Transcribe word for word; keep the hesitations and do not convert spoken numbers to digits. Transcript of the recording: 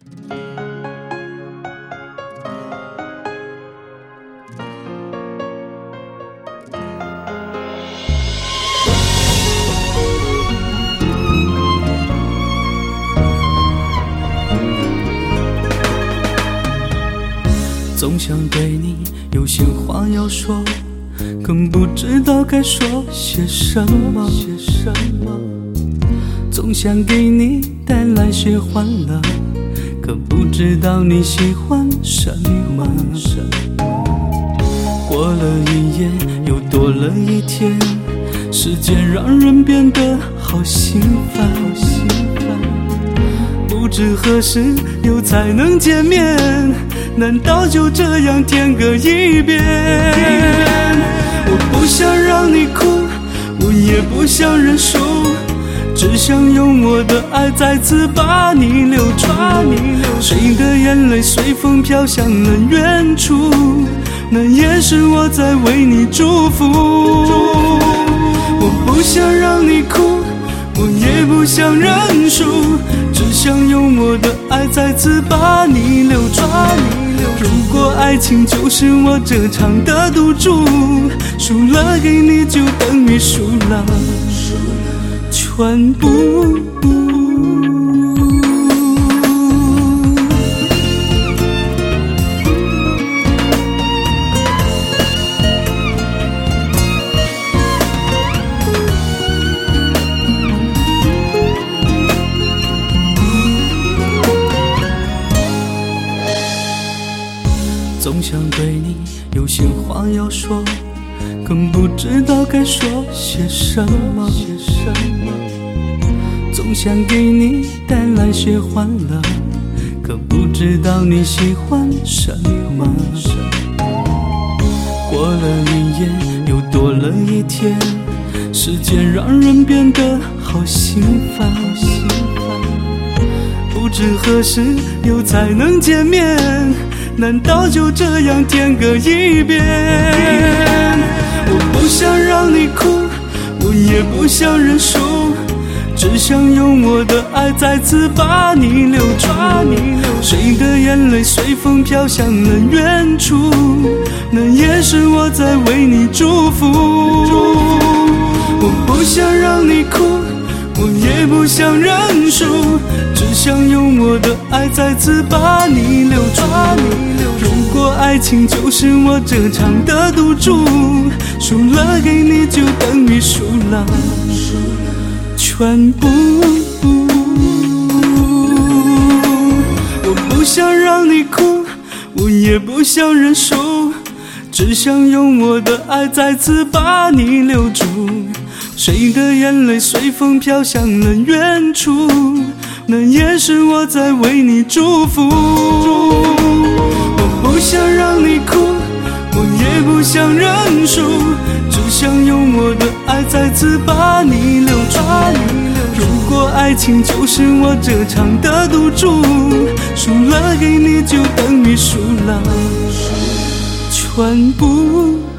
总想对你有些话要说，更不知道该说些什么。总想给你带来些欢乐，可不知道你喜欢什么。过了一夜，又多了一天，时间让人变得好心烦。不知何时又才能见面，难道就这样天各一边？我不想让你哭，我也不想认输，只想用我的爱再次把你留住。谁的眼泪随风飘向了远处，那也是我在为你祝福。我不想让你哭，我也不想认输，只想用我的爱再次把你留住。如果爱情就是我这场的赌注，输了给你就等于输了全部。总想对你有些话要说，更不知道该说些什么。总想给你带来些欢乐，可不知道你喜欢什么。过了一夜，又多了一天，时间让人变得好心烦。不知何时又才能见面，难道就这样天各一边？我不想让你哭，我也不想认输，只想用我的爱再次把你留住。谁的眼泪随风飘向了远处，那也是我在为你祝福。我不想让你哭，我也不想认输，只想用我的爱再次把你留住。如果爱情就是我这场的赌注，输了给你就等于输了全部。我不想让你哭，我也不想认输，只想用我的爱再次把你留住。谁的眼泪随风飘向了远处，那也是我在为你祝福。我不想让你哭，我也不想认输，只想用我的爱再次把你留住。如果爱情就是我这场的赌注，输了给你就等于输了全部。